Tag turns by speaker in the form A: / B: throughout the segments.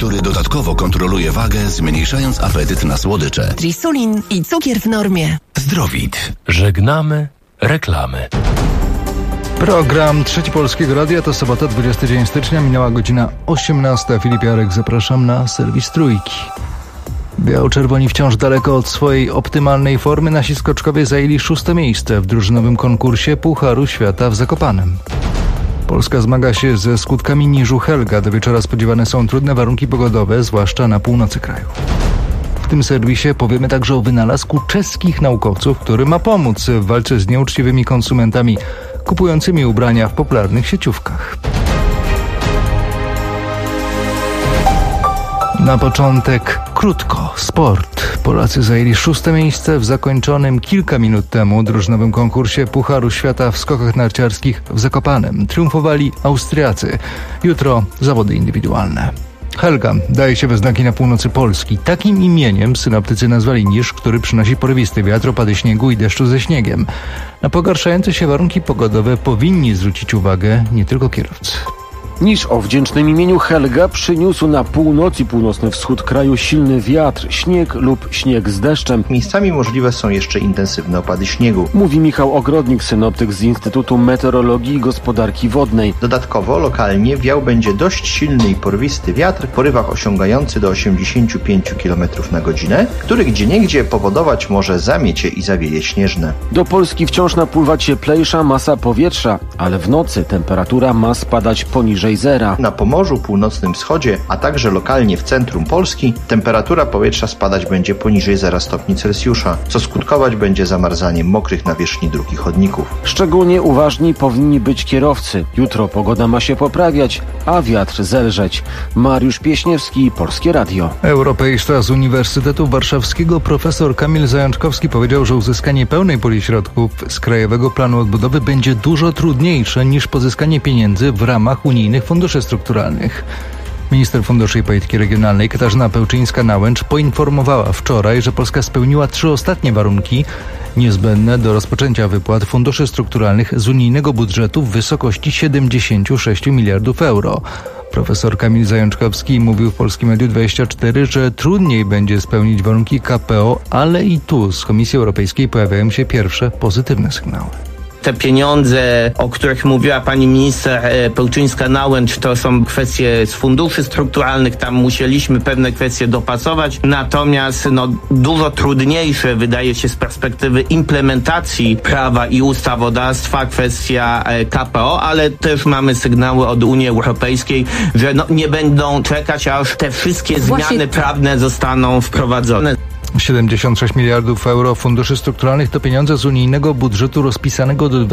A: który dodatkowo kontroluje wagę, zmniejszając apetyt na słodycze.
B: Trisulin i cukier w normie.
A: Zdrowit.
C: Żegnamy reklamy.
D: Program Trzeci Polskiego Radia to sobota, 20 dzień stycznia, minęła godzina 18. Filip Jarek, zapraszam na serwis Trójki. Biało-czerwoni wciąż daleko od swojej optymalnej formy. Nasi skoczkowie zajęli 6. miejsce w drużynowym konkursie Pucharu Świata w Zakopanem. Polska zmaga się ze skutkami niżu Helga. Do wieczora spodziewane są trudne warunki pogodowe, zwłaszcza na północy kraju. W tym serwisie powiemy także o wynalazku czeskich naukowców, który ma pomóc w walce z nieuczciwymi konsumentami kupującymi ubrania w popularnych sieciówkach. Na początek krótko, sport. Polacy zajęli 6. miejsce w zakończonym kilka minut temu drużynowym konkursie Pucharu Świata w skokach narciarskich w Zakopanem. Triumfowali Austriacy. Jutro zawody indywidualne. Helga daje się we znaki na północy Polski. Takim imieniem synoptycy nazwali niż, który przynosi porywisty wiatr, opady śniegu i deszczu ze śniegiem. Na pogarszające się warunki pogodowe powinni zwrócić uwagę nie tylko kierowcy.
E: Niż o wdzięcznym imieniu Helga przyniósł na północ i północny wschód kraju silny wiatr, śnieg lub śnieg z deszczem.
F: Miejscami możliwe są jeszcze intensywne opady śniegu.
E: Mówi Michał Ogrodnik, synoptyk z Instytutu Meteorologii i Gospodarki Wodnej.
F: Dodatkowo lokalnie wiał będzie dość silny i porwisty wiatr w porywach osiągający do 85 km na godzinę, który gdzieniegdzie powodować może zamiecie i zawieje śnieżne.
E: Do Polski wciąż napływa cieplejsza masa powietrza, ale w nocy temperatura ma spadać poniżej zera.
F: Na Pomorzu, północnym wschodzie, a także lokalnie w centrum Polski temperatura powietrza spadać będzie poniżej 0 stopni Celsjusza, co skutkować będzie zamarzaniem mokrych nawierzchni dróg i chodników.
E: Szczególnie uważni powinni być kierowcy. Jutro pogoda ma się poprawiać, a wiatr zelżeć. Mariusz Pieśniewski, Polskie Radio.
D: Europejszta z Uniwersytetu Warszawskiego profesor Kamil Zajączkowski powiedział, że uzyskanie pełnej puli środków z Krajowego Planu Odbudowy będzie dużo trudniejsze niż pozyskanie pieniędzy w ramach unijnych funduszy strukturalnych. Minister Funduszy i Polityki Regionalnej Katarzyna Pełczyńska-Nałęcz poinformowała wczoraj, że Polska spełniła 3 ostatnie warunki niezbędne do rozpoczęcia wypłat funduszy strukturalnych z unijnego budżetu w wysokości 76 miliardów euro. Profesor Kamil Zajączkowski mówił w Polskim Mediu 24, że trudniej będzie spełnić warunki KPO, ale i tu z Komisji Europejskiej pojawiają się pierwsze pozytywne sygnały.
G: Te pieniądze, o których mówiła pani minister Pełczyńska-Nałęcz, to są kwestie z funduszy strukturalnych, tam musieliśmy pewne kwestie dopasować, natomiast dużo trudniejsze wydaje się z perspektywy implementacji prawa i ustawodawstwa kwestia KPO, ale też mamy sygnały od Unii Europejskiej, że nie będą czekać, aż te wszystkie zmiany prawne zostaną wprowadzone.
D: 76 miliardów euro funduszy strukturalnych to pieniądze z unijnego budżetu rozpisanego do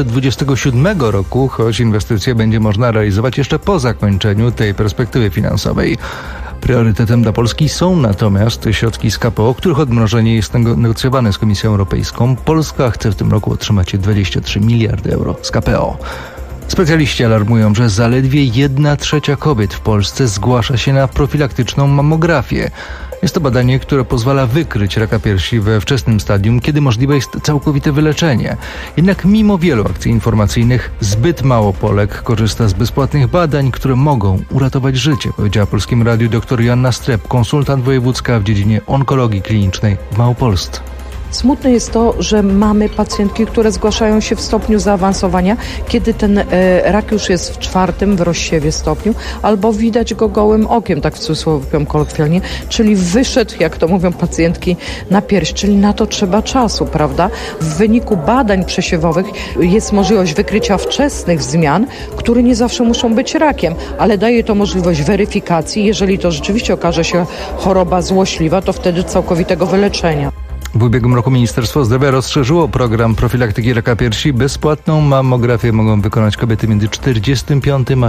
D: 2027 roku, choć inwestycje będzie można realizować jeszcze po zakończeniu tej perspektywy finansowej. Priorytetem dla Polski są natomiast środki z KPO, których odmrożenie jest negocjowane z Komisją Europejską. Polska chce w tym roku otrzymać 23 miliardy euro z KPO. Specjaliści alarmują, że zaledwie 1/3 kobiet w Polsce zgłasza się na profilaktyczną mammografię. Jest to badanie, które pozwala wykryć raka piersi we wczesnym stadium, kiedy możliwe jest całkowite wyleczenie. Jednak mimo wielu akcji informacyjnych zbyt mało Polek korzysta z bezpłatnych badań, które mogą uratować życie, powiedziała Polskim Radiu dr Joanna Strep, konsultant wojewódzka w dziedzinie onkologii klinicznej w Małopolsce.
H: Smutne jest to, że mamy pacjentki, które zgłaszają się w stopniu zaawansowania, kiedy ten rak już jest w 4. w rozsiewie stopniu, albo widać go gołym okiem, tak w cudzysłowie powiem kolokwialnie, czyli wyszedł, jak to mówią pacjentki, na pierś, czyli na to trzeba czasu, prawda? W wyniku badań przesiewowych jest możliwość wykrycia wczesnych zmian, które nie zawsze muszą być rakiem, ale daje to możliwość weryfikacji. Jeżeli to rzeczywiście okaże się choroba złośliwa, to wtedy całkowitego wyleczenia.
D: W ubiegłym roku Ministerstwo Zdrowia rozszerzyło program profilaktyki raka piersi. Bezpłatną mammografię mogą wykonać kobiety między 45 a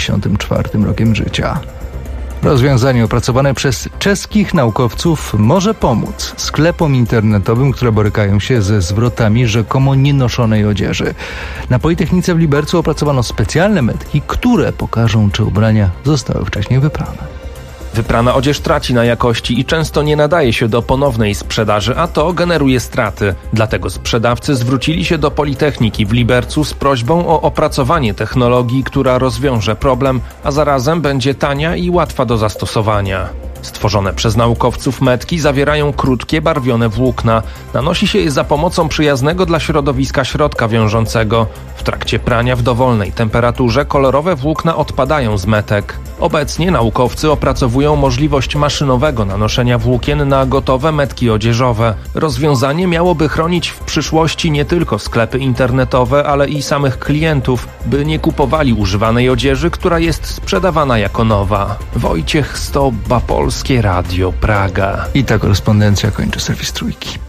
D: 74 rokiem życia. Rozwiązanie opracowane przez czeskich naukowców może pomóc sklepom internetowym, które borykają się ze zwrotami rzekomo nienoszonej odzieży. Na Politechnice w Libercu opracowano specjalne metki, które pokażą, czy ubrania zostały wcześniej wyprane.
C: Wyprana odzież traci na jakości i często nie nadaje się do ponownej sprzedaży, a to generuje straty. Dlatego sprzedawcy zwrócili się do Politechniki w Libercu z prośbą o opracowanie technologii, która rozwiąże problem, a zarazem będzie tania i łatwa do zastosowania. Stworzone przez naukowców metki zawierają krótkie, barwione włókna. Nanosi się je za pomocą przyjaznego dla środowiska środka wiążącego. W trakcie prania w dowolnej temperaturze kolorowe włókna odpadają z metek. Obecnie naukowcy opracowują możliwość maszynowego nanoszenia włókien na gotowe metki odzieżowe. Rozwiązanie miałoby chronić w przyszłości nie tylko sklepy internetowe, ale i samych klientów, by nie kupowali używanej odzieży, która jest sprzedawana jako nowa. Wojciech Stobba, Polskie Radio, Praga.
D: I ta korespondencja kończy serwis Trójki.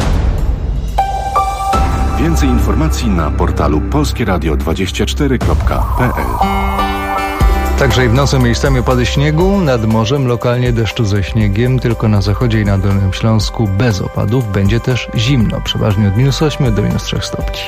A: Więcej informacji na portalu polskieradio24.pl.
D: Także i w nocy miejscami opady śniegu, nad morzem lokalnie deszczu ze śniegiem, tylko na zachodzie i na Dolnym Śląsku bez opadów. Będzie też zimno, przeważnie od -8 do -3 stopni.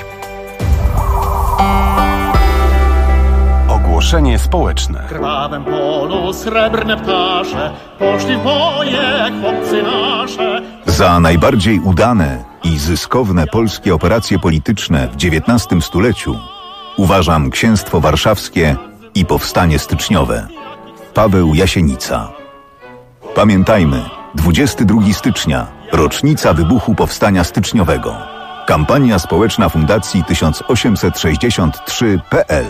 A: Ogłoszenie społeczne.
I: W krwawym polu srebrne ptasze, poszli w boje chłopcy nasze.
J: Za najbardziej udane i zyskowne polskie operacje polityczne w XIX stuleciu uważam Księstwo Warszawskie i Powstanie Styczniowe. Paweł Jasienica. Pamiętajmy, 22 stycznia, rocznica wybuchu Powstania Styczniowego. Kampania społeczna Fundacji 1863.pl.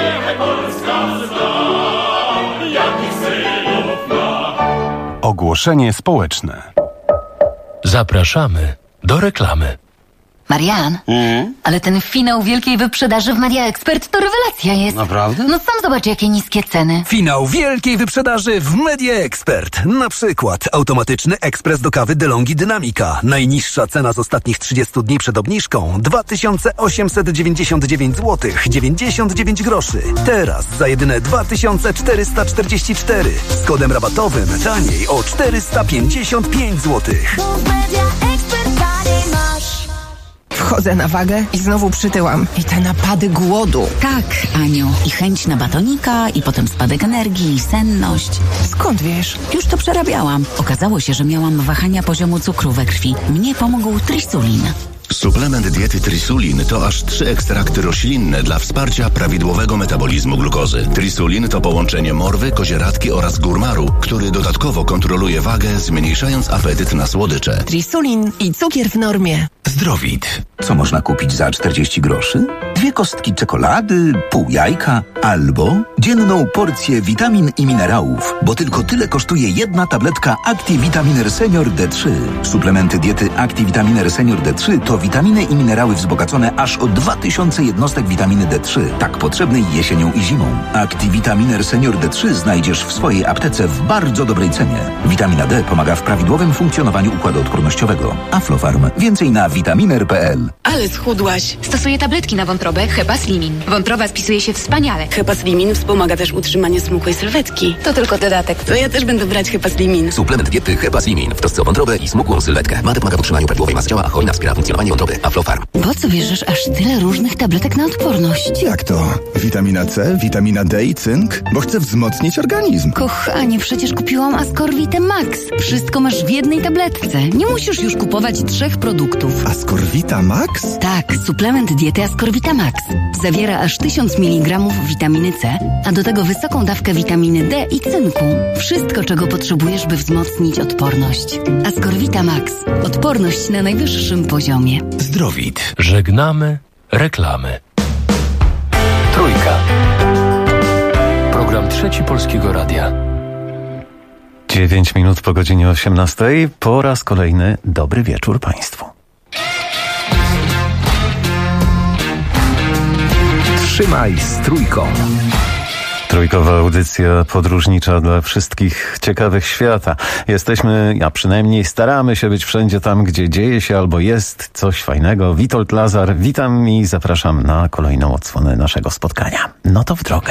A: Ogłoszenie społeczne.
C: Zapraszamy do reklamy.
K: Marian, ale ten finał wielkiej wyprzedaży w Media Expert to rewelacja jest.
L: Naprawdę?
K: No sam zobacz, jakie niskie ceny.
L: Finał wielkiej wyprzedaży w Media Expert. Na przykład automatyczny ekspres do kawy DeLonghi Dynamica. Najniższa cena z ostatnich 30 dni przed obniżką 2899 zł 99 groszy. Teraz za jedyne 2444. Z kodem rabatowym taniej o 455 zł.
B: Wchodzę na wagę i znowu przytyłam. I te napady głodu.
K: Tak, Aniu. I chęć na batonika, i potem spadek energii, i senność.
B: Skąd wiesz?
K: Już to przerabiałam. Okazało się, że miałam wahania poziomu cukru we krwi. Mnie pomógł Trisulin.
A: Suplement diety Trisulin to aż 3 ekstrakty roślinne dla wsparcia prawidłowego metabolizmu glukozy. Trisulin to połączenie morwy, kozieradki oraz górmaru, który dodatkowo kontroluje wagę, zmniejszając apetyt na słodycze.
B: Trisulin i cukier w normie.
M: Zdrowit. Co można kupić za 40 groszy? 2 kostki czekolady, pół jajka albo dzienną porcję witamin i minerałów, bo tylko tyle kosztuje jedna tabletka Activitaminer Senior D3. Suplementy diety Activitaminer Senior D3 to witaminy i minerały wzbogacone aż o 2000 jednostek witaminy D3, tak potrzebnej jesienią i zimą. Activitaminer Senior D3 znajdziesz w swojej aptece w bardzo dobrej cenie. Witamina D pomaga w prawidłowym funkcjonowaniu układu odpornościowego. Aflofarm. Więcej na vitaminer.pl.
N: Ale schudłaś. Stosuję tabletki na wątrobę Hepaslimin. Wątroba spisuje się wspaniale. Hepaslimin wspomaga też utrzymanie smukłej sylwetki. To tylko dodatek. To ja też będę brać Hepaslimin.
M: Suplement diety Hepaslimin w trosce o wątrobę i smukłą sylwetkę. Mate pomaga w utrzymaniu prawidłowej masy ciała, a cholina wspiera funkcjonowanie wątroby. Aflofarm.
K: Po co bierzesz aż tyle różnych tabletek na odporność?
O: Jak to? Witamina C, witamina D i cynk? Bo chcę wzmocnić organizm.
K: Kochanie, przecież kupiłam Ascorvite Max. Wszystko masz w jednej tabletce. Nie musisz już kupować 3 produktów.
O: Ascorvita Max?
K: Tak, suplement diety Ascorvita Max. Zawiera aż 1000 mg witaminy C, a do tego wysoką dawkę witaminy D i cynku. Wszystko, czego potrzebujesz, by wzmocnić odporność. Ascorvita Max. Odporność na najwyższym poziomie.
M: Zdrowit.
C: Żegnamy reklamy. Trójka. Program Trzeci Polskiego Radia.
P: 9 minut po godzinie 18. Po raz kolejny dobry wieczór Państwu.
M: Trzymaj z Trójką.
P: Trójkowa audycja podróżnicza dla wszystkich ciekawych świata. Jesteśmy, a przynajmniej staramy się być wszędzie tam, gdzie dzieje się albo jest coś fajnego. Witold Lazar, witam i zapraszam na kolejną odsłonę naszego spotkania. No to w drogę.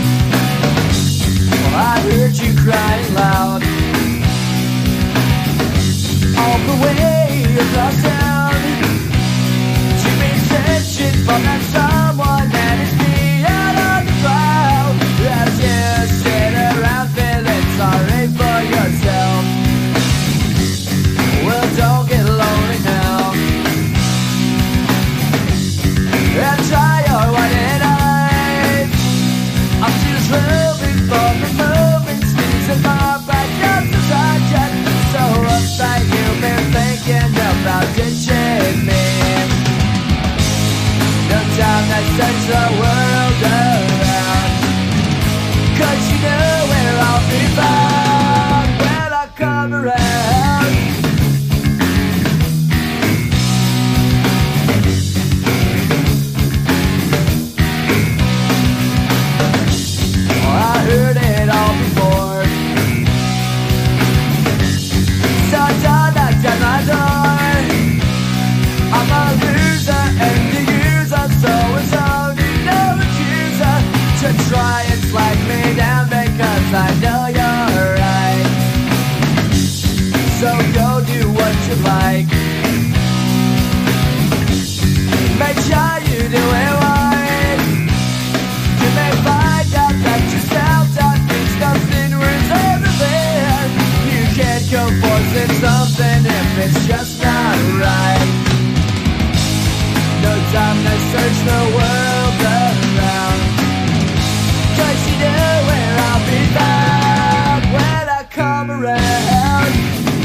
Q: I heard you crying loud. around. I heard it all before. So don't knock at my door. I'm a loser and the user, so no accuser to try and slag me down because I know you're right. So go do what you like. Make sure you do it right. You may find out that yourself that means nothing worth everything. You can't go forcing something if it's just not right. No time to search the world around, 'cause you know where I'll be found when I come around.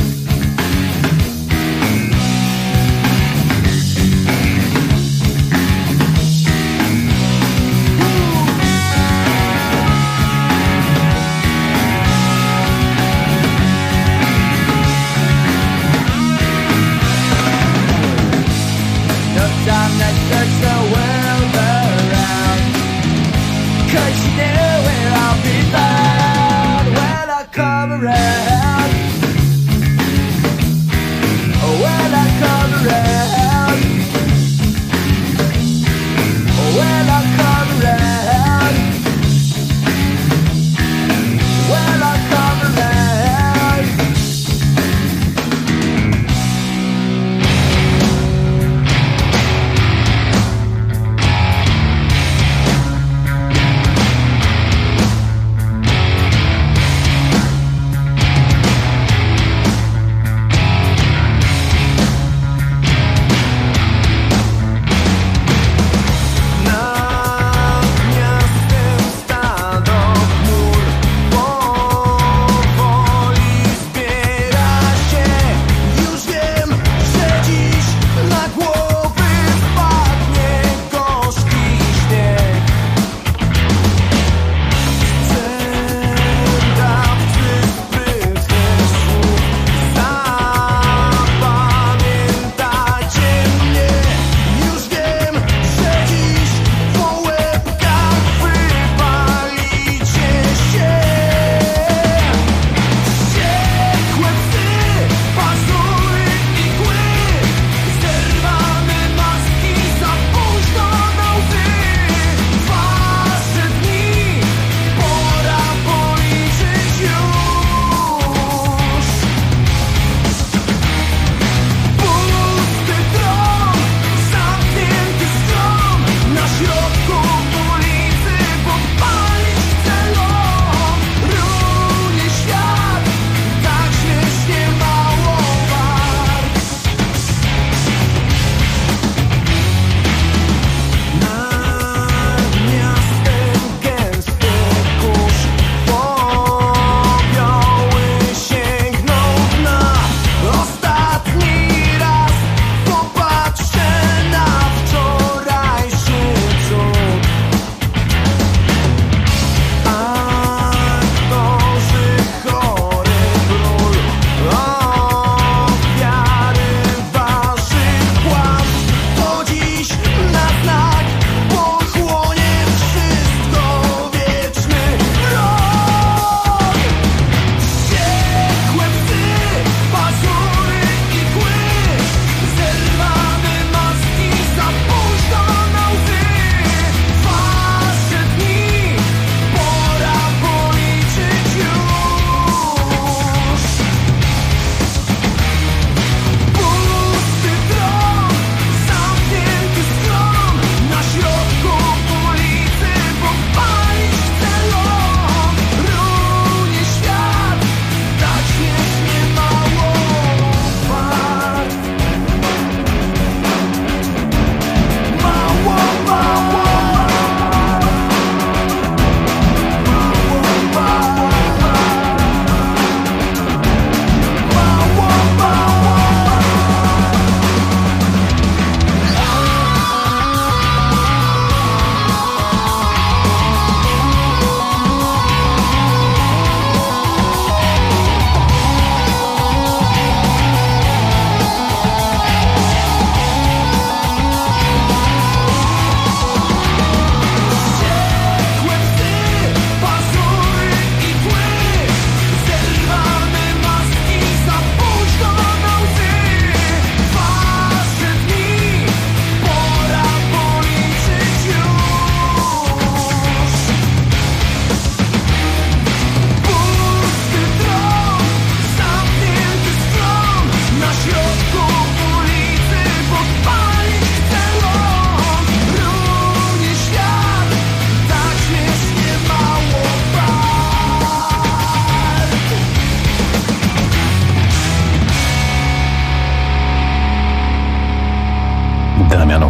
Q: No time to search the world around, 'cause you know where I'll be found when I come around. When I come around. When I come around. When I come around.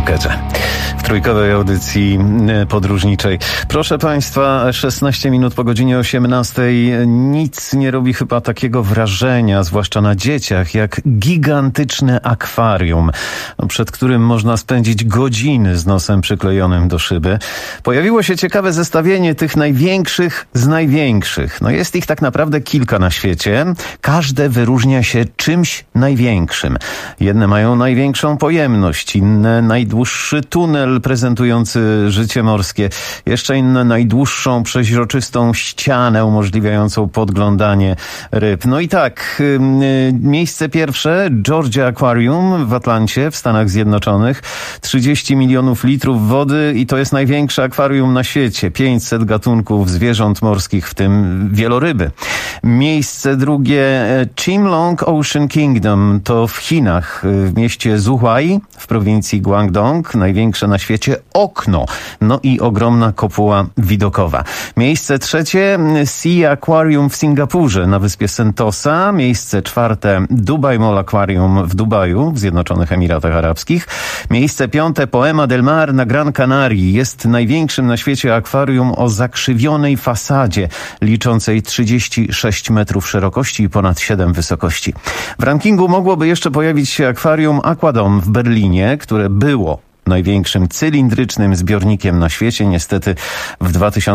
P: markecie. W trójkowej audycji podróżniczej. Proszę Państwa, 16 minut po godzinie 18. Nic nie robi chyba takiego wrażenia, zwłaszcza na dzieciach, jak gigantyczne akwarium, przed którym można spędzić godziny z nosem przyklejonym do szyby. Pojawiło się ciekawe zestawienie tych największych z największych. No jest ich tak naprawdę kilka na świecie. Każde wyróżnia się czymś największym. Jedne mają największą pojemność, inne najdłuższy tunel prezentujący życie morskie, jeszcze inne najdłuższą przeźroczystą ścianę umożliwiającą podglądanie ryb. No i tak, miejsce pierwsze, Georgia Aquarium w Atlancie w Stanach Zjednoczonych. 30 milionów litrów wody i to jest największe akwarium na świecie. 500 gatunków zwierząt morskich, w tym wieloryby. Miejsce drugie, Chimlong Ocean Kingdom, to w Chinach, w mieście Zhuhai w prowincji Guangdong, największe na świecie okno, no i ogromna kopuła widokowa. Miejsce trzecie, Sea Aquarium w Singapurze na wyspie Sentosa. Miejsce czwarte, Dubai Mall Aquarium w Dubaju w Zjednoczonych Emiratach Arabskich. Miejsce piąte, Poema del Mar na Gran Canaria. Jest największym na świecie akwarium o zakrzywionej fasadzie, liczącej 36 metrów szerokości i ponad 7 wysokości. W rankingu mogłoby jeszcze pojawić się akwarium Aquadome w Berlinie, które było największym cylindrycznym zbiornikiem na świecie. Niestety w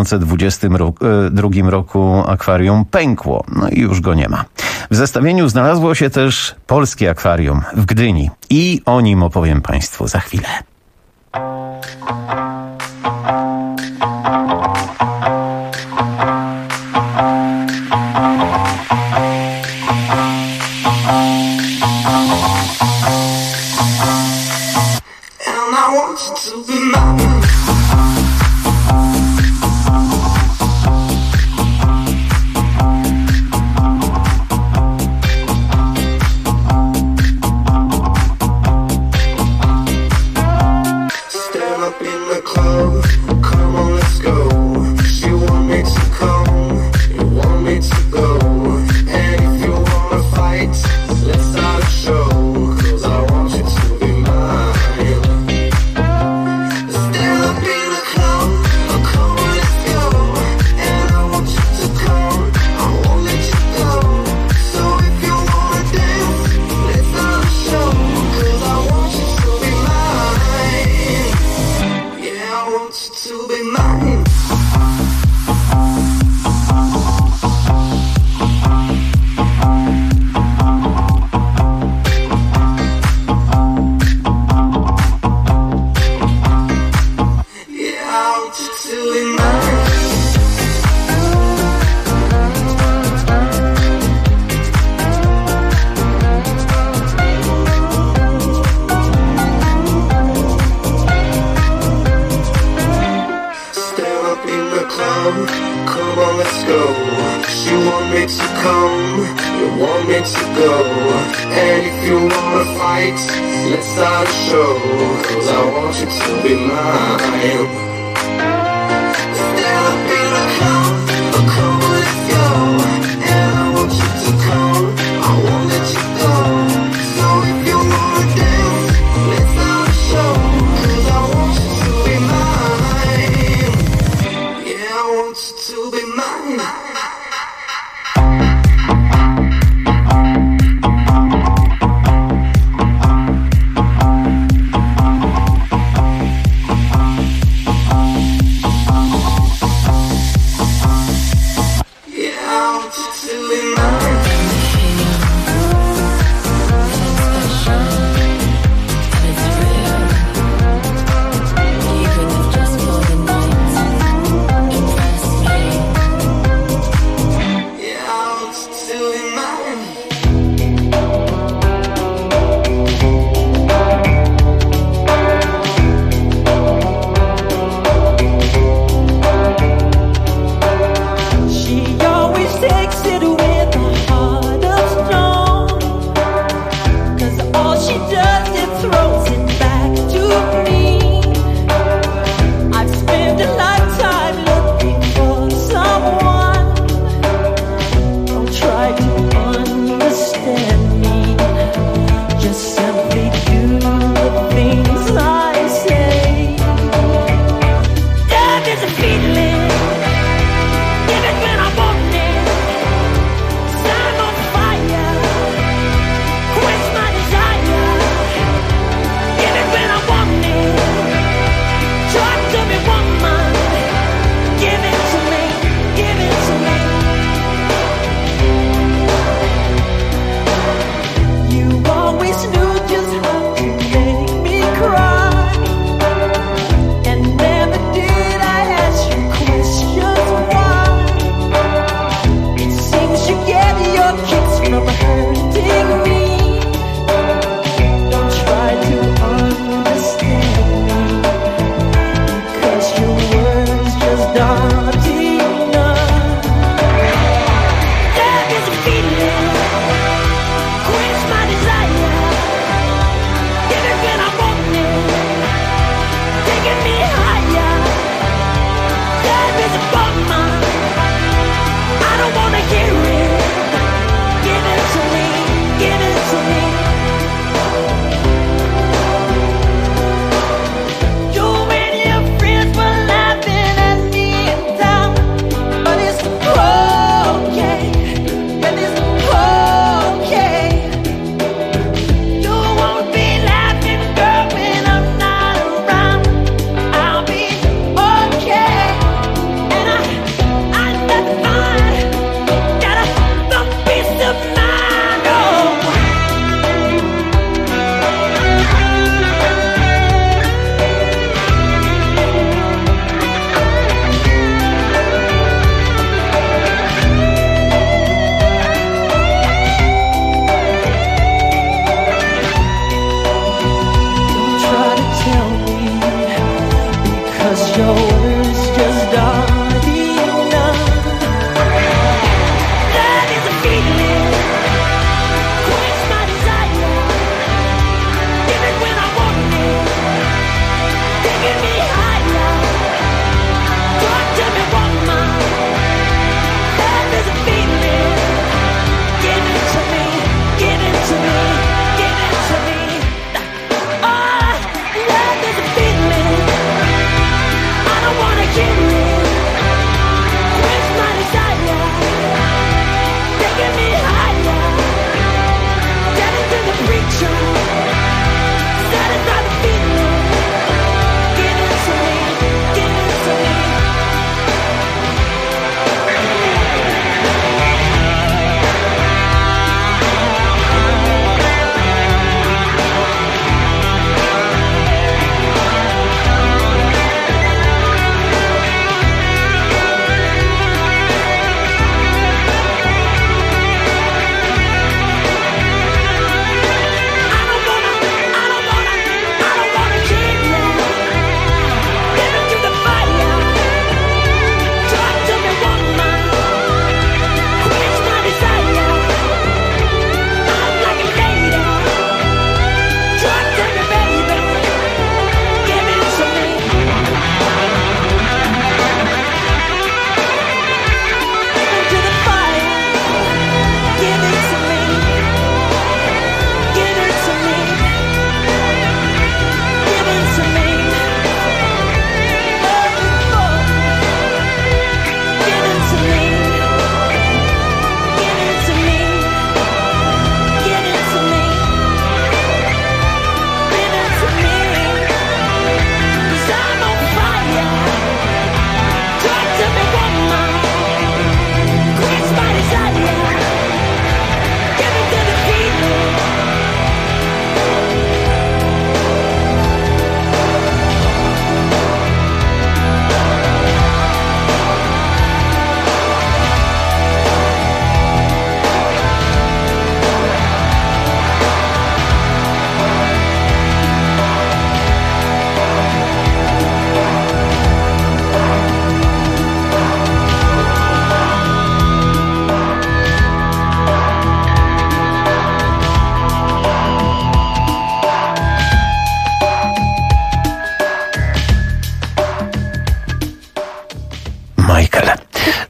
P: 2022 roku akwarium pękło, no i już go nie ma. W zestawieniu znalazło się też polskie akwarium w Gdyni i o nim opowiem Państwu za chwilę.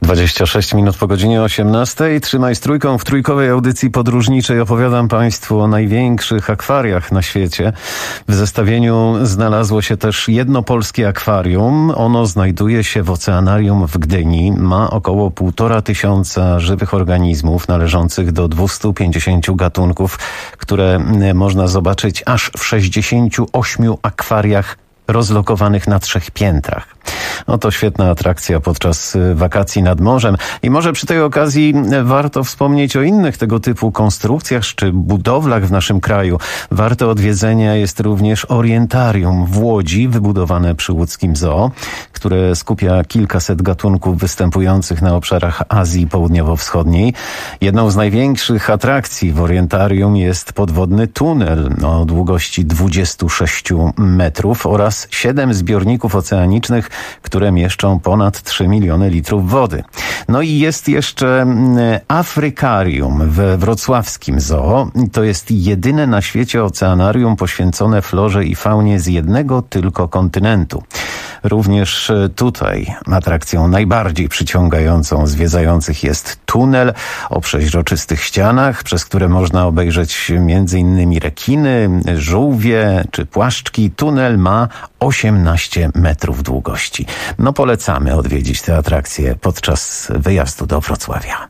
P: 26 minut po godzinie 18. Trzymaj z trójką. W trójkowej audycji podróżniczej opowiadam Państwu o największych akwariach na świecie. W zestawieniu znalazło się też jedno polskie akwarium. Ono znajduje się w Oceanarium w Gdyni. Ma około 1500 żywych organizmów należących do 250 gatunków, które można zobaczyć aż w 68 akwariach rozlokowanych na 3 piętrach. Oto świetna atrakcja podczas wakacji nad morzem. I może przy tej okazji warto wspomnieć o innych tego typu konstrukcjach czy budowlach w naszym kraju. Warte odwiedzenia jest również Orientarium w Łodzi, wybudowane przy łódzkim zoo, które skupia kilkaset gatunków występujących na obszarach Azji Południowo-Wschodniej. Jedną z największych atrakcji w Orientarium jest podwodny tunel o długości 26 metrów oraz 7 zbiorników oceanicznych, które mieszczą ponad 3 miliony litrów wody. No i jest jeszcze Afrykarium we wrocławskim zoo. To jest jedyne na świecie oceanarium poświęcone florze i faunie z jednego tylko kontynentu. Również tutaj atrakcją najbardziej przyciągającą zwiedzających jest tunel o przeźroczystych ścianach, przez które można obejrzeć m.in. rekiny, żółwie czy płaszczki. Tunel ma 18 metrów długości. No polecamy odwiedzić tę atrakcję podczas wyjazdu do Wrocławia.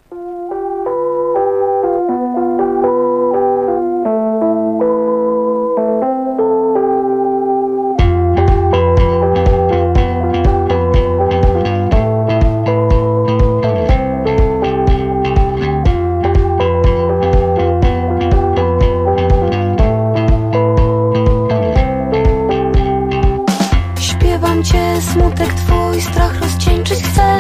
R: Smutek twój, strach rozcieńczyć chcę.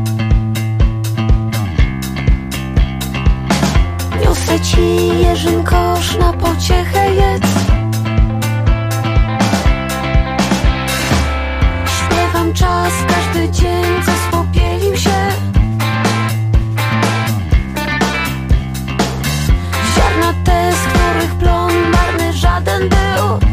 R: Niosę ci jeżyn kosz, na pociechę jedz. Śpiewam czas, każdy dzień, co spopielił się. Ziarna te, z których plon marny żaden był.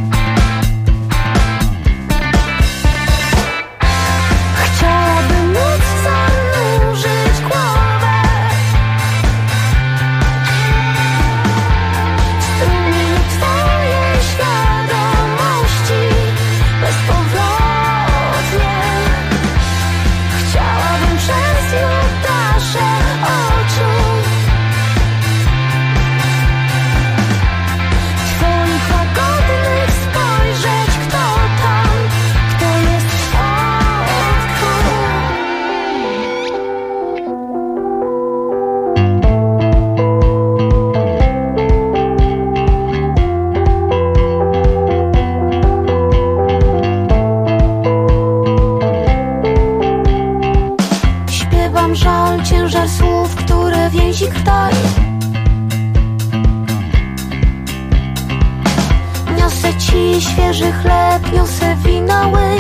R: Niosę ci świeży chleb, niosę wina łyk.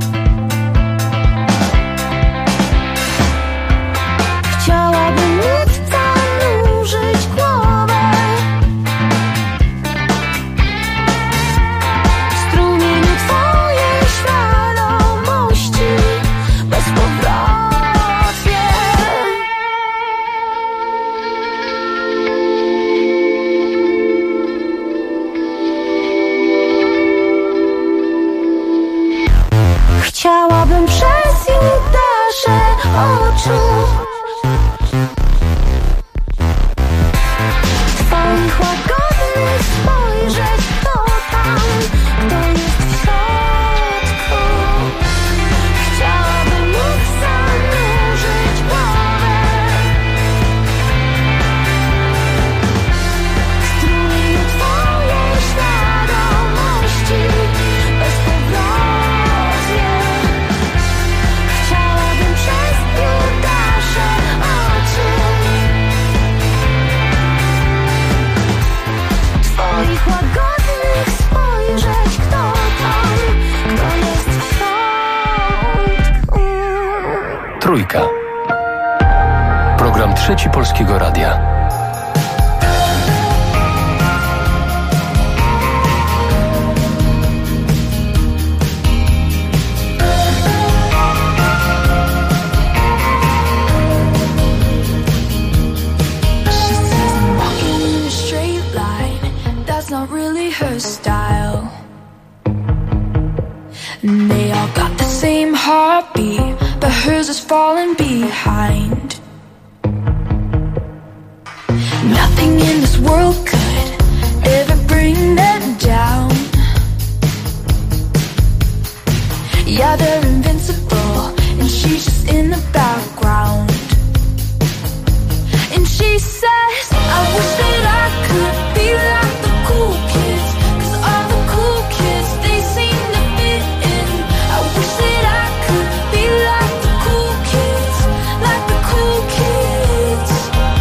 R: Chciałabym móc zanurzyć głowę w strumieniu twojej świadomości bezpowrotnie. Chciałabym przez nasze oczu twoich łagodnych spojrzeć, kto tam, kto jest w środku. Chciałabym móc zanurzyć głowę w strumieniu twojej świadomości bezpowrotnie. Chciałabym przez nasze oczy twoich łagodnych spojrzeć, kto tam, kto jest w środku.
S: Trójka. Program Trzeci Polskiego Radia.
R: it's not really her style. And they all got the same heartbeat, but hers is falling behind. Nothing in this world could ever bring them down. Yeah, they're invincible, and she's just in the background. And she says, I wish that I could be like the cool kids, 'cause all the cool kids, they seem to fit in. I wish that I could be like the cool kids, like the cool kids.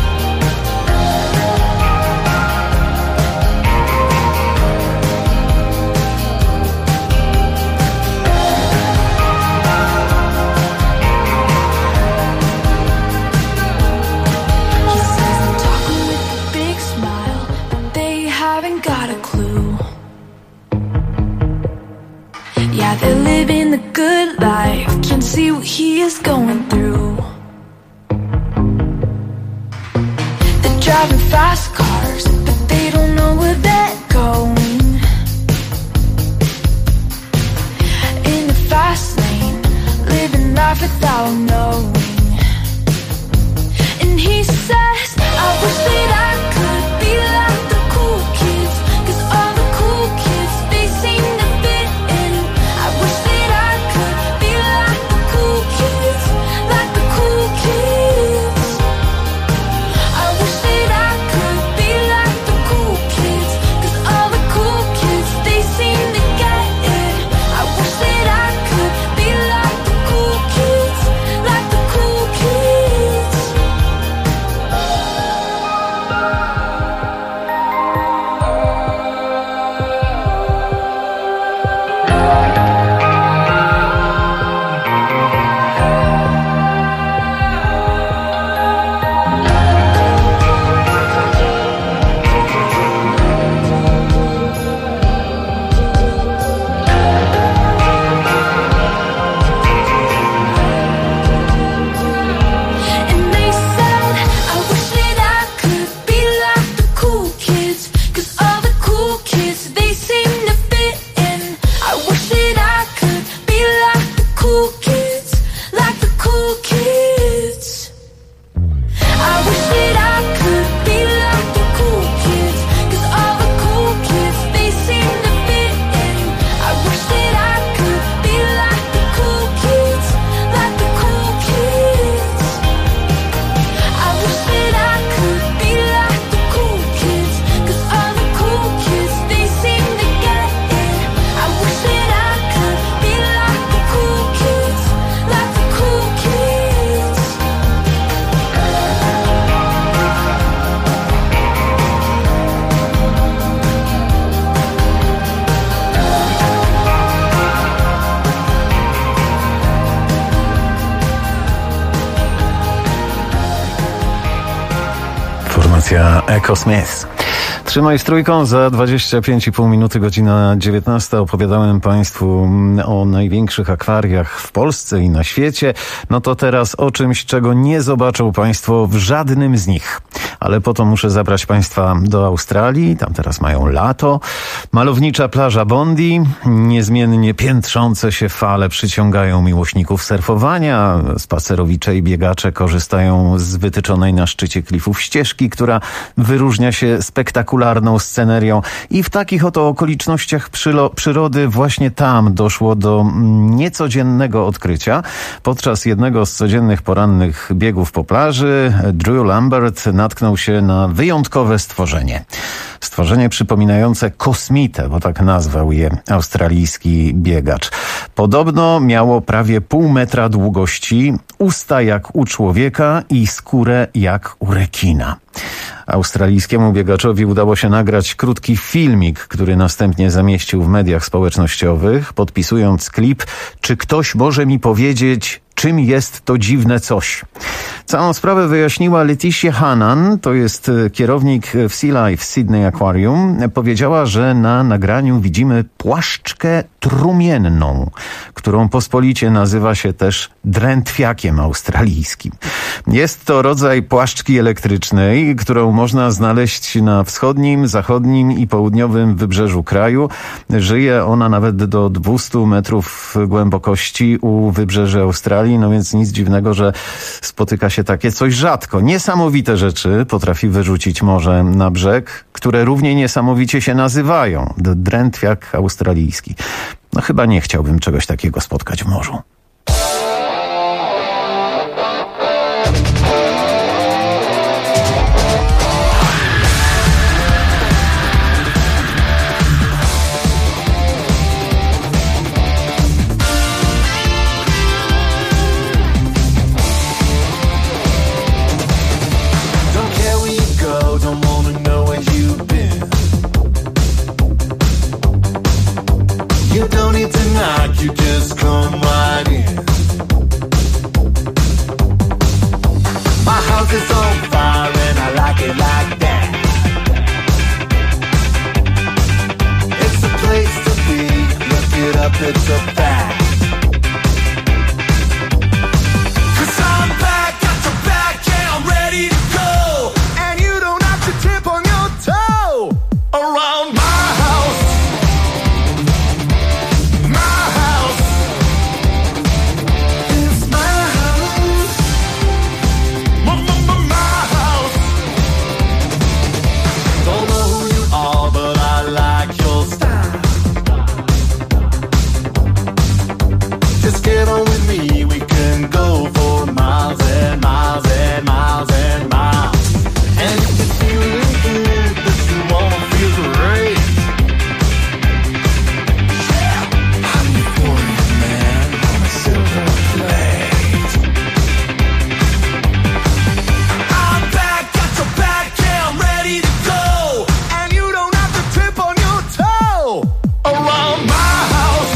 R: He says they're talking with a big smile, but they haven't got a clue. Yeah, they're living the good life, can't see what he is going through. They're driving fast cars, but they don't know where they're going. In the fast lane, living life without knowing. And he says, I wish that I could be like the cool kids, 'cause all the cool kids, they seem to fit in. I wish that I could be like the cool kids, like the cool kids. I wish that I could be like the cool kids, 'cause all the cool kids, they seem to get it. I wish that I could be like the cool kids, like the cool kids. And they said, I wish that I could be like the cool kids, 'cause all the cool kids, they seem to fit in. I wish that I could be like the cool kids, like the cool kids. I wish that I could be like the cool kids, 'cause all the cool kids, they seem to fit in. I wish that I could be like the cool kids, like the cool kids. I wish that I could be like the cool kids, 'cause all the cool kids, they seem to get it. I wish that I could be like the cool kids, like the cool kids.
P: Formacja Echo Smith. Trzymaj z trójką, za 25,5 minuty, godzina 19. Opowiadałem Państwu o największych akwariach w Polsce i na świecie. No to teraz o czymś, czego nie zobaczą Państwo w żadnym z nich. Ale po to muszę zabrać Państwa do Australii. Tam teraz mają lato. Malownicza plaża Bondi. Niezmiennie piętrzące się fale przyciągają miłośników surfowania. Spacerowicze i biegacze korzystają z wytyczonej na szczycie klifów ścieżki, która wyróżnia się spektakularną scenerią. I w takich oto okolicznościach przyrody właśnie tam doszło do niecodziennego odkrycia. Podczas jednego z codziennych porannych biegów po plaży Drew Lambert natknął się na wyjątkowe stworzenie. Stworzenie przypominające kosmitę, bo tak nazwał je australijski biegacz. Podobno miało prawie 0,5 metra długości, usta jak u człowieka i skórę jak u rekina. Australijskiemu biegaczowi udało się nagrać krótki filmik, który następnie zamieścił w mediach społecznościowych, podpisując klip: czy ktoś może mi powiedzieć, czym jest to dziwne coś. Całą sprawę wyjaśniła Leticia Hannan, to jest kierownik w Sea Life Sydney Aquarium. Powiedziała, że na nagraniu widzimy płaszczkę trumienną, którą pospolicie nazywa się też drętwiakiem australijskim. Jest to rodzaj płaszczki elektrycznej, którą można znaleźć na wschodnim, zachodnim i południowym wybrzeżu kraju. Żyje ona nawet do 200 metrów głębokości u wybrzeży Australii, no więc nic dziwnego, że spotyka się takie coś rzadko. Niesamowite rzeczy potrafi wyrzucić morze na brzeg, które równie niesamowicie się nazywają. Drętwiak australijski. No chyba nie chciałbym czegoś takiego spotkać w morzu.
Q: You just come right in. My house is on fire and I like it like that. It's a place to be, look it up, it's a fact. 'Cause I'm back, got your back, yeah, I'm ready to go. And you don't have to tip on your toe around my house. Just get on with me, we can go for miles and miles and miles and miles. And if you're feeling good, but you wanna feel great, yeah, I'm for you, man, on a silver plate. I'm back, got your back, yeah, I'm ready to go. And you don't have to tip on your toe around my house.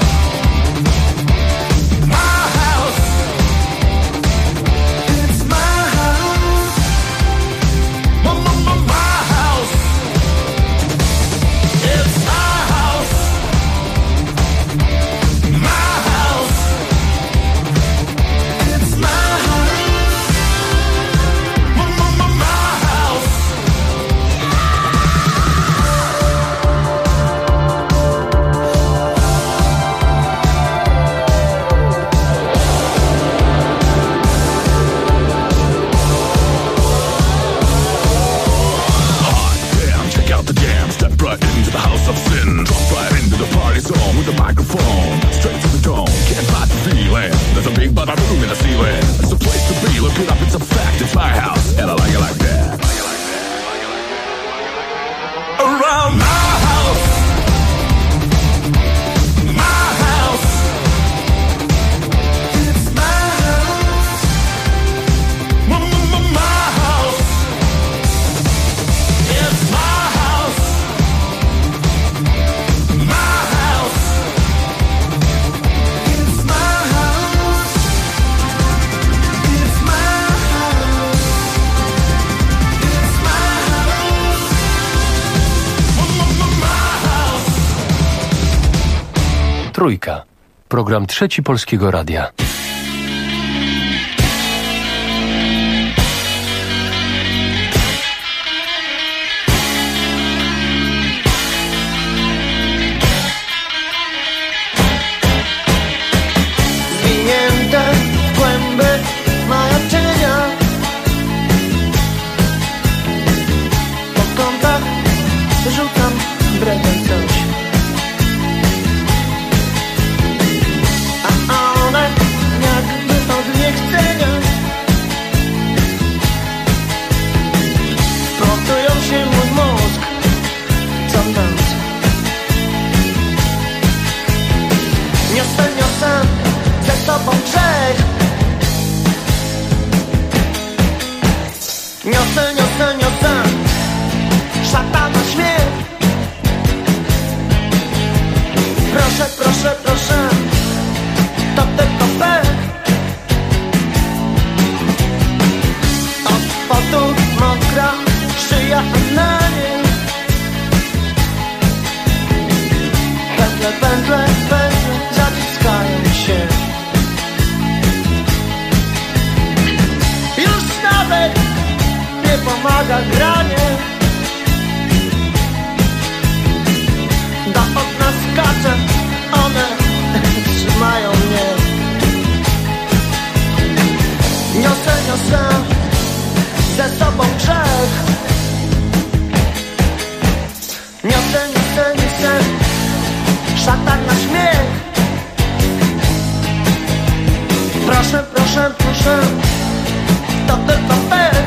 S: Trójka. Program Trzeci Polskiego Radia.
Q: Zwinięte w głęby majaczenia, po kątach rzucam bredem coś. Niosę, niosę, niosę szatana śmierć. nie chcę, szatan na śmiech. Proszę, proszę, proszę, to tylko pech.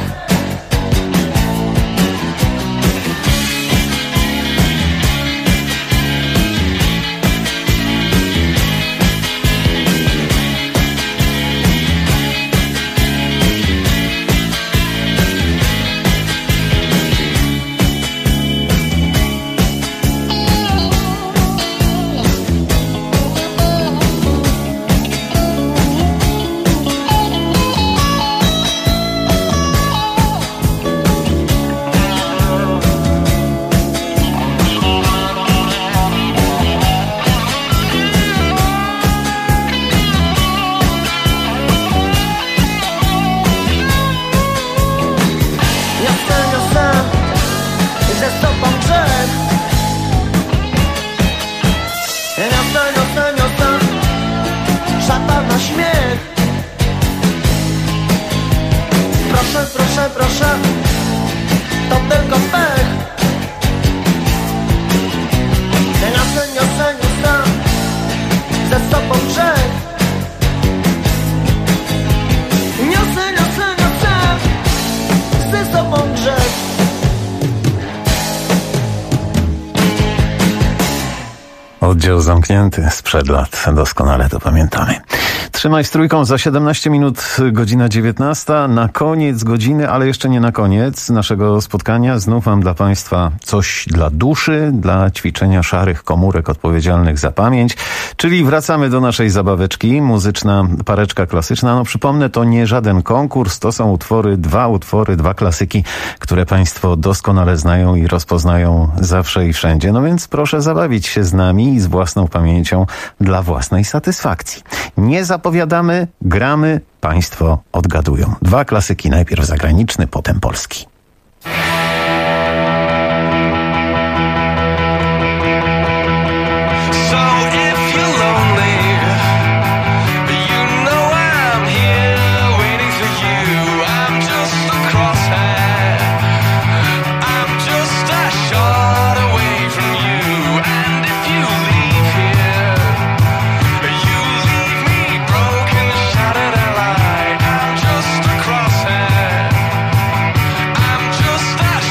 Q: Proszę, proszę, to tylko pech. Niosę, niosę, niosę ze sobą grzech. Niosę, niosę, niosę ze sobą grzech.
P: Oddział zamknięty sprzed lat, doskonale to pamiętamy. Trzymaj z trójką, za 17 minut godzina 19. Na koniec godziny, ale jeszcze nie na koniec naszego spotkania. Znów mam dla Państwa coś dla duszy, dla ćwiczenia szarych komórek odpowiedzialnych za pamięć. Czyli wracamy do naszej zabaweczki. Muzyczna pareczka klasyczna. No przypomnę, to nie żaden konkurs. To są dwa klasyki, które Państwo doskonale znają i rozpoznają zawsze i wszędzie. No więc proszę zabawić się z nami i z własną pamięcią dla własnej satysfakcji. Nie zapowiadamy, gramy, Państwo odgadują. Dwa klasyki, najpierw zagraniczny, potem polski.
Q: I'm just a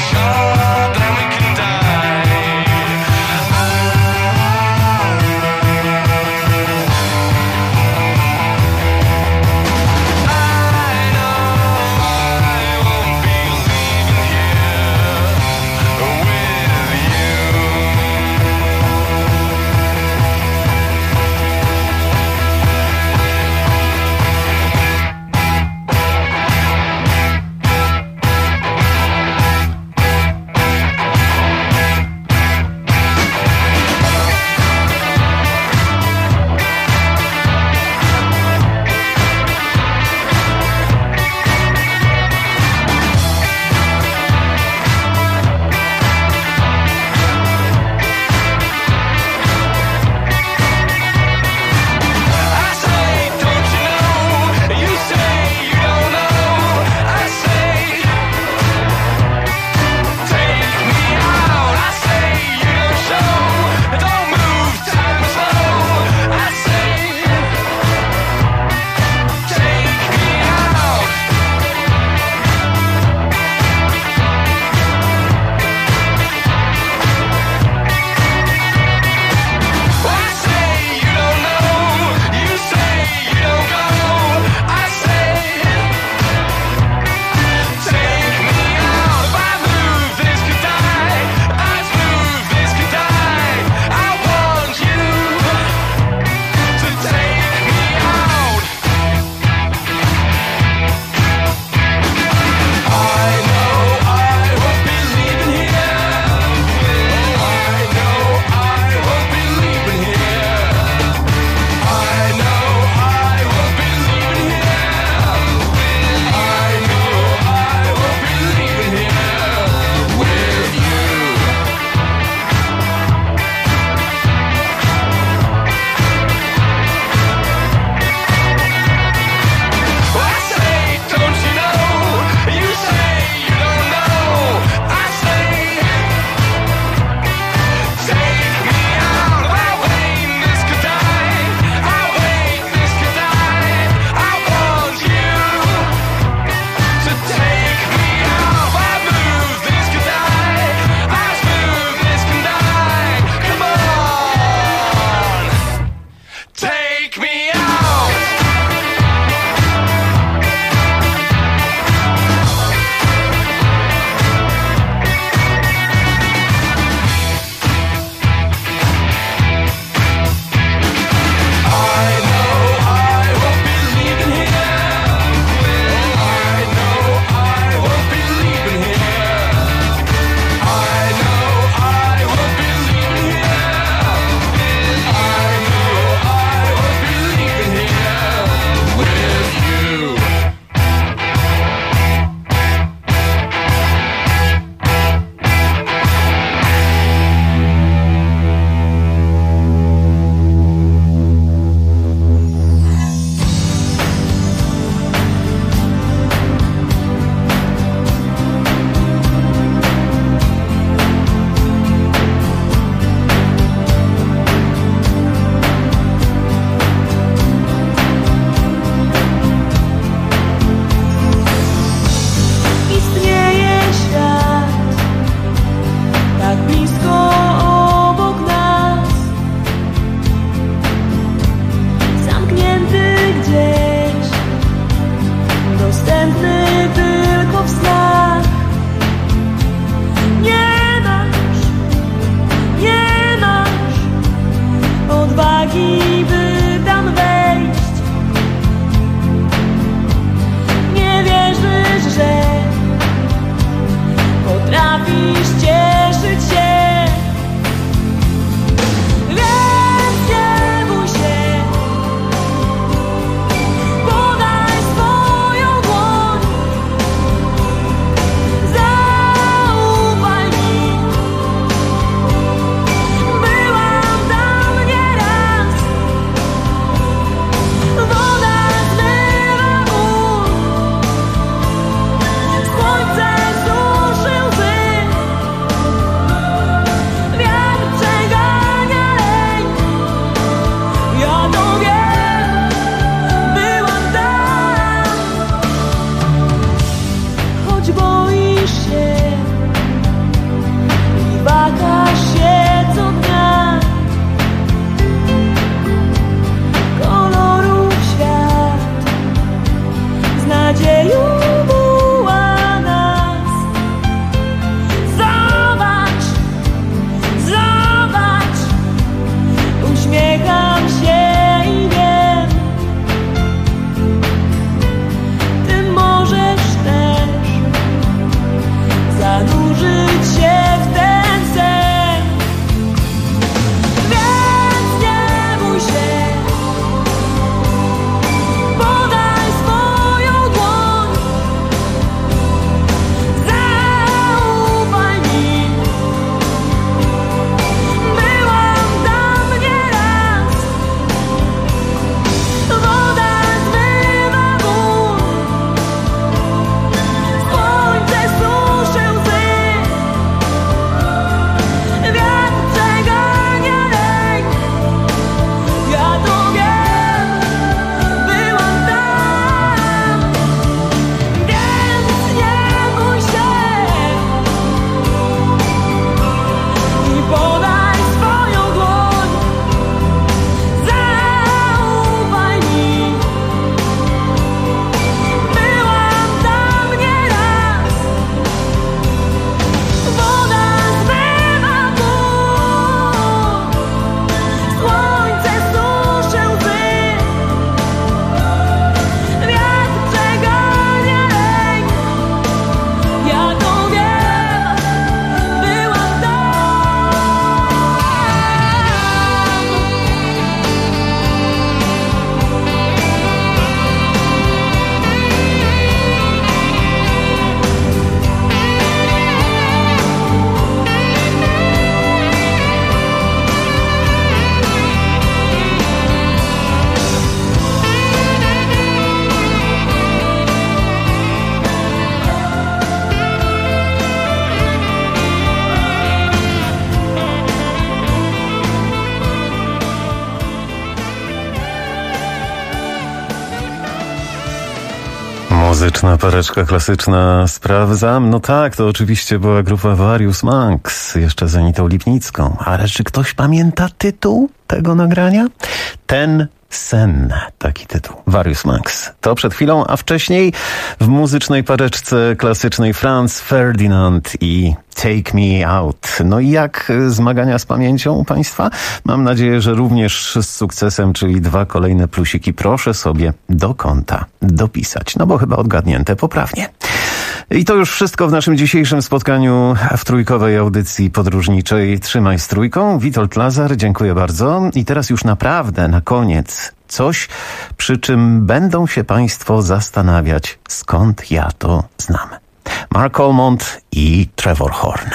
P: Muzyczna pareczka klasyczna, sprawdzam. No tak, to oczywiście była grupa Various Monks, jeszcze z Anitą Lipnicką. Ale czy ktoś pamięta tytuł tego nagrania? Ten sen, taki tytuł. Various Monks. To przed chwilą, a wcześniej w muzycznej pareczce klasycznej Franz Ferdinand i Take Me Out. No i jak zmagania z pamięcią u Państwa? Mam nadzieję, że również z sukcesem, czyli 2 kolejne plusiki proszę sobie do konta dopisać. No bo chyba odgadnięte poprawnie. I to już wszystko w naszym dzisiejszym spotkaniu w trójkowej audycji podróżniczej Trzymaj z Trójką. Witold Lazar, dziękuję bardzo. I teraz już naprawdę na koniec coś, przy czym będą się Państwo zastanawiać, skąd ja to znam. Mark Almond i Trevor Horn.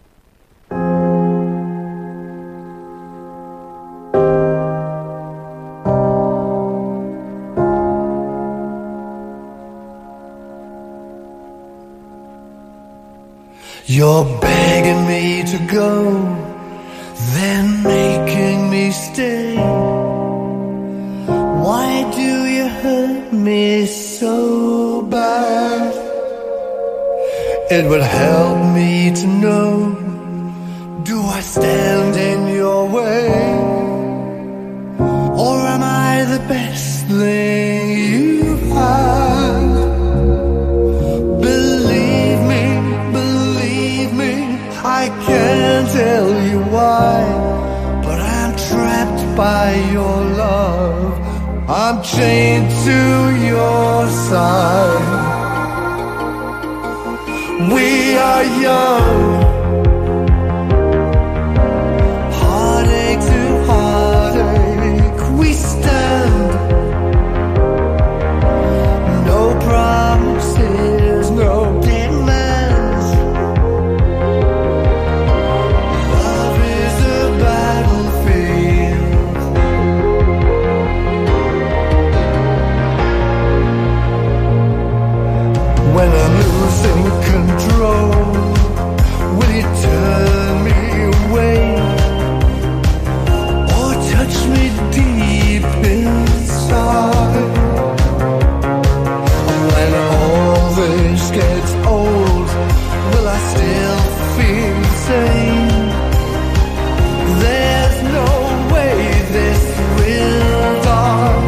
Q: You're begging me to go, then making me stay. Why do you hurt me so bad? It would help me to know, do I stand in your way? Or am I the best thing you've had? I can't tell you why, but I'm trapped by your love. I'm chained to your side. We are young, heartache to heartache we stand. No promises, no demands. When I'm losing control, will you turn me away or touch me deep inside? When all this gets old, will I still feel sane? There's no way this will die.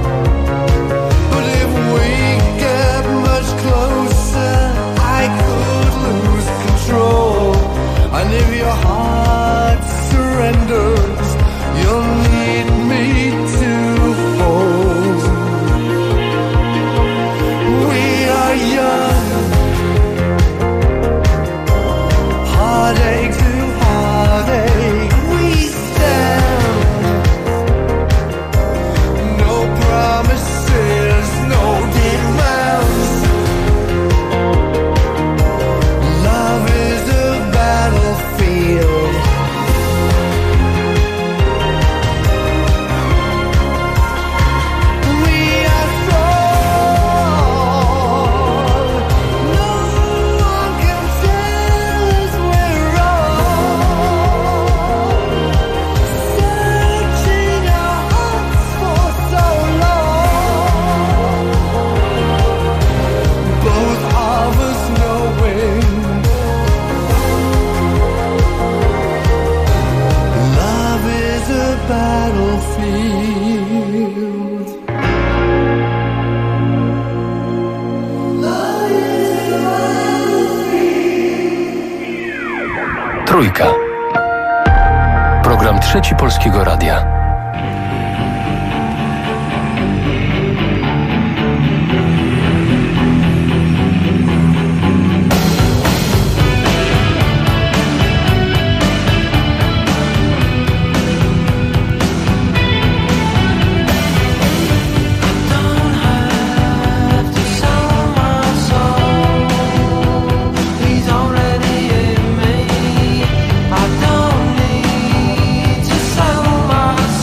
Q: And if your heart surrenders, you'll need me to hold. We are young, heartache to heartache we stand. No promises, no demands. Love is a battlefield. We are strong. No one can tell us we're wrong. Searching our hearts for so long. Both of us knowing love is a battlefield.
S: Trójka. Program Trzeci Polskiego Radia.
Q: I don't need to sell my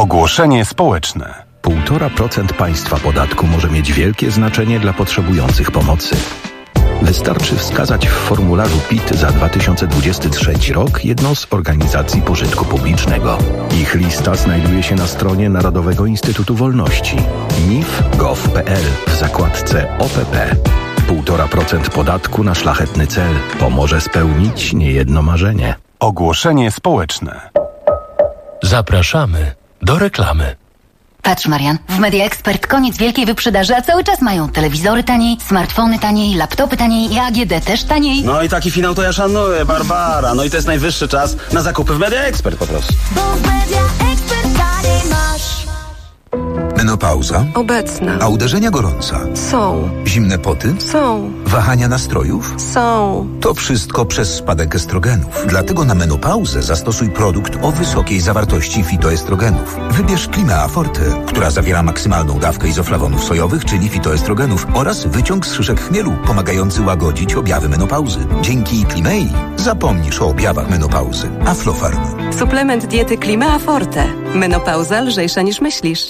T: Ogłoszenie społeczne.
U: 1,5% państwa podatku może mieć wielkie znaczenie dla potrzebujących pomocy. Wystarczy wskazać w formularzu PIT za 2023 rok jedną z organizacji pożytku publicznego. Ich lista znajduje się na stronie Narodowego Instytutu Wolności nif.gov.pl w zakładce OPP. 1,5% podatku na szlachetny cel pomoże spełnić niejedno marzenie.
T: Ogłoszenie społeczne.
S: Zapraszamy do reklamy.
K: Patrz, Marian, w Media Expert koniec wielkiej wyprzedaży, a cały czas mają telewizory taniej, smartfony taniej, laptopy taniej i AGD też taniej.
V: No i taki finał to ja szanuję, Barbara. No i to jest najwyższy czas na zakupy w Media Expert po prostu.
R: Bo w Media Expert taniej masz.
M: Menopauza?
W: Obecna.
M: A uderzenia gorąca?
W: Są.
M: Zimne poty?
W: Są.
M: Wahania nastrojów?
W: Są.
M: To wszystko przez spadek estrogenów. Dlatego na menopauzę zastosuj produkt o wysokiej zawartości fitoestrogenów. Wybierz Klimea Forte, która zawiera maksymalną dawkę izoflawonów sojowych, czyli fitoestrogenów oraz wyciąg z szyszek chmielu, pomagający łagodzić objawy menopauzy. Dzięki Klimei zapomnisz o objawach menopauzy. Aflofarm.
W: Suplement diety Klimea Forte. Menopauza lżejsza niż myślisz.